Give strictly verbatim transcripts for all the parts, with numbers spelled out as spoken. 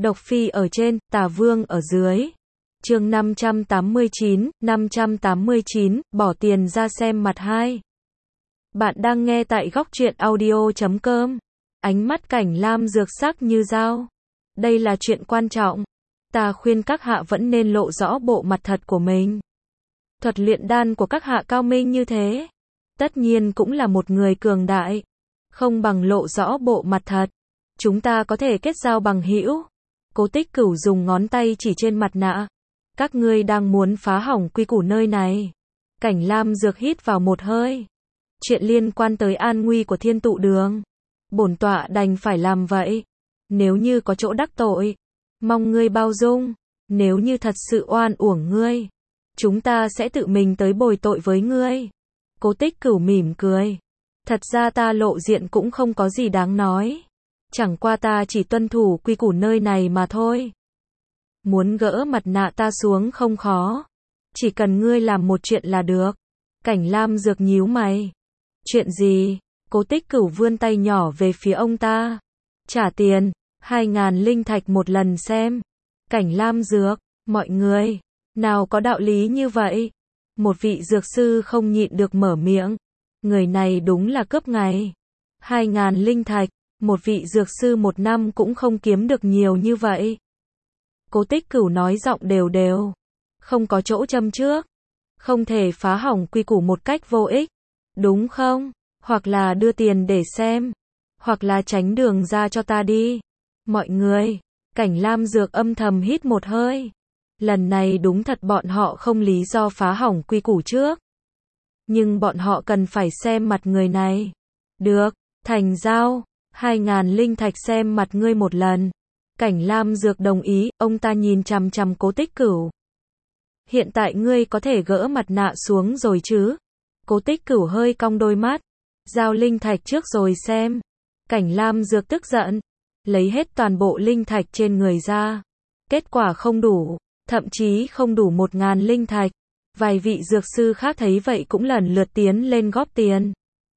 Độc Phi ở trên, Tà Vương ở dưới. Chương năm trăm tám mươi chín, năm trăm tám mươi chín, bỏ tiền ra xem mặt hai. Bạn đang nghe tại góc truyện audio chấm com. Ánh mắt Cảnh Lam dược sắc như dao. Đây là chuyện quan trọng. Ta khuyên các hạ vẫn nên lộ rõ bộ mặt thật của mình. Thuật luyện đan của các hạ cao minh như thế, tất nhiên cũng là một người cường đại. Không bằng lộ rõ bộ mặt thật. Chúng ta có thể kết giao bằng hữu. Cố Tích Cửu dùng ngón tay chỉ trên mặt nạ. Các ngươi đang muốn phá hỏng quy củ nơi này. Cảnh Lam dược hít vào một hơi. Chuyện liên quan tới an nguy của Thiên Tụ Đường, bổn tọa đành phải làm vậy. Nếu như có chỗ đắc tội, mong ngươi bao dung. Nếu như thật sự oan uổng ngươi, chúng ta sẽ tự mình tới bồi tội với ngươi. Cố Tích Cửu mỉm cười. Thật ra ta lộ diện cũng không có gì đáng nói. Chẳng qua ta chỉ tuân thủ quy củ nơi này mà thôi. Muốn gỡ mặt nạ ta xuống không khó. Chỉ cần ngươi làm một chuyện là được. Cảnh Lam dược nhíu mày. Chuyện gì? Cố Tích Cửu vươn tay nhỏ về phía ông ta. Trả tiền, hai ngàn linh thạch một lần xem. Cảnh Lam dược, mọi người, nào có đạo lý như vậy? Một vị dược sư không nhịn được mở miệng. Người này đúng là cướp ngày. Hai ngàn linh thạch, một vị dược sư một năm cũng không kiếm được nhiều như vậy. Cố Tích Cửu nói giọng đều đều. Không có chỗ châm trước. Không thể phá hỏng quy củ một cách vô ích. Đúng không? Hoặc là đưa tiền để xem. Hoặc là tránh đường ra cho ta đi. Mọi người. Cảnh Lam dược âm thầm hít một hơi. Lần này đúng thật bọn họ không lý do phá hỏng quy củ trước. Nhưng bọn họ cần phải xem mặt người này. Được, thành giao. Hai ngàn linh thạch xem mặt ngươi một lần. Cảnh Lam dược đồng ý, ông ta nhìn chằm chằm Cố Tích Cửu. Hiện tại ngươi có thể gỡ mặt nạ xuống rồi chứ? Cố Tích Cửu hơi cong đôi mắt. Giao linh thạch trước rồi xem. Cảnh Lam dược tức giận. Lấy hết toàn bộ linh thạch trên người ra. Kết quả không đủ. Thậm chí không đủ một ngàn linh thạch. Vài vị dược sư khác thấy vậy cũng lần lượt tiến lên góp tiền.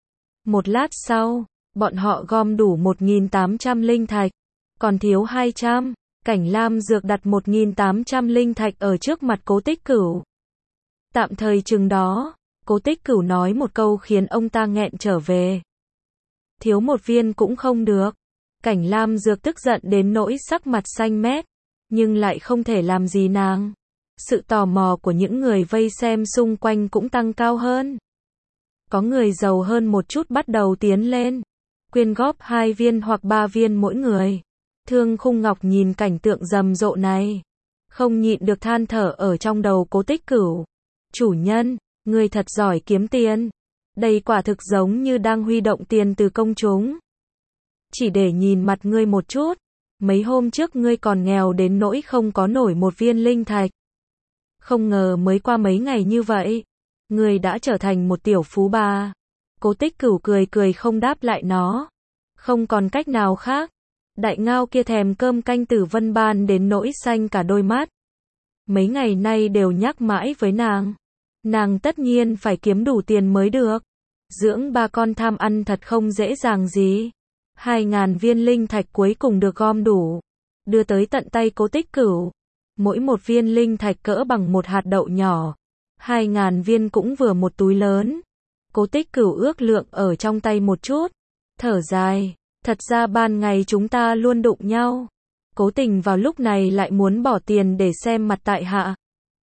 Một lát sau, bọn họ gom đủ một nghìn tám trăm linh thạch. Còn thiếu hai trăm. Cảnh Lam dược đặt một nghìn tám trăm linh thạch ở trước mặt Cố Tích Cửu. Tạm thời chừng đó, Cố Tích Cửu nói một câu khiến ông ta nghẹn trở về. Thiếu một viên cũng không được. Cảnh Lam dược tức giận đến nỗi sắc mặt xanh mét, nhưng lại không thể làm gì nàng. Sự tò mò của những người vây xem xung quanh cũng tăng cao hơn. Có người giàu hơn một chút bắt đầu tiến lên, quyên góp hai viên hoặc ba viên mỗi người. Thương Khung Ngọc nhìn cảnh tượng rầm rộ này, không nhịn được than thở ở trong đầu Cố Tích Cửu. Chủ nhân, ngươi thật giỏi kiếm tiền. Đây quả thực giống như đang huy động tiền từ công chúng. Chỉ để nhìn mặt ngươi một chút, mấy hôm trước ngươi còn nghèo đến nỗi không có nổi một viên linh thạch. Không ngờ mới qua mấy ngày như vậy, ngươi đã trở thành một tiểu phú bà. Cố Tích Cửu cười cười không đáp lại nó. Không còn cách nào khác. Đại ngao kia thèm cơm canh Tử Vân Ban đến nỗi xanh cả đôi mắt. Mấy ngày nay đều nhắc mãi với nàng. Nàng tất nhiên phải kiếm đủ tiền mới được. Dưỡng ba con tham ăn thật không dễ dàng gì. Hai ngàn viên linh thạch cuối cùng được gom đủ. Đưa tới tận tay Cố Tích Cửu. Mỗi một viên linh thạch cỡ bằng một hạt đậu nhỏ. Hai ngàn viên cũng vừa một túi lớn. Cố Tích Cửu ước lượng ở trong tay một chút. Thở dài. Thật ra ban ngày chúng ta luôn đụng nhau. Cố Tình vào lúc này lại muốn bỏ tiền để xem mặt tại hạ.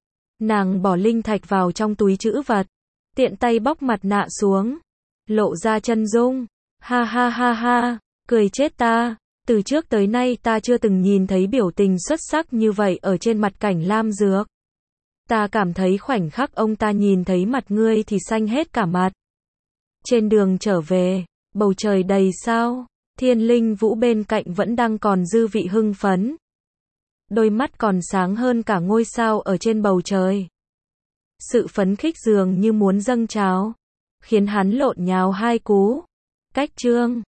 Nàng bỏ linh thạch vào trong túi trữ vật. Tiện tay bóc mặt nạ xuống. Lộ ra chân dung. Ha ha ha ha. Cười chết ta. Từ trước tới nay ta chưa từng nhìn thấy biểu tình xuất sắc như vậy ở trên mặt Cảnh Lam dược. Ta cảm thấy khoảnh khắc ông ta nhìn thấy mặt ngươi thì xanh hết cả mặt. Trên đường trở về, bầu trời đầy sao. Thiên Linh Vũ bên cạnh vẫn đang còn dư vị hưng phấn. Đôi mắt còn sáng hơn cả ngôi sao ở trên bầu trời. Sự phấn khích dường như muốn dâng trào, khiến hắn lộn nhào hai cú. Cách chương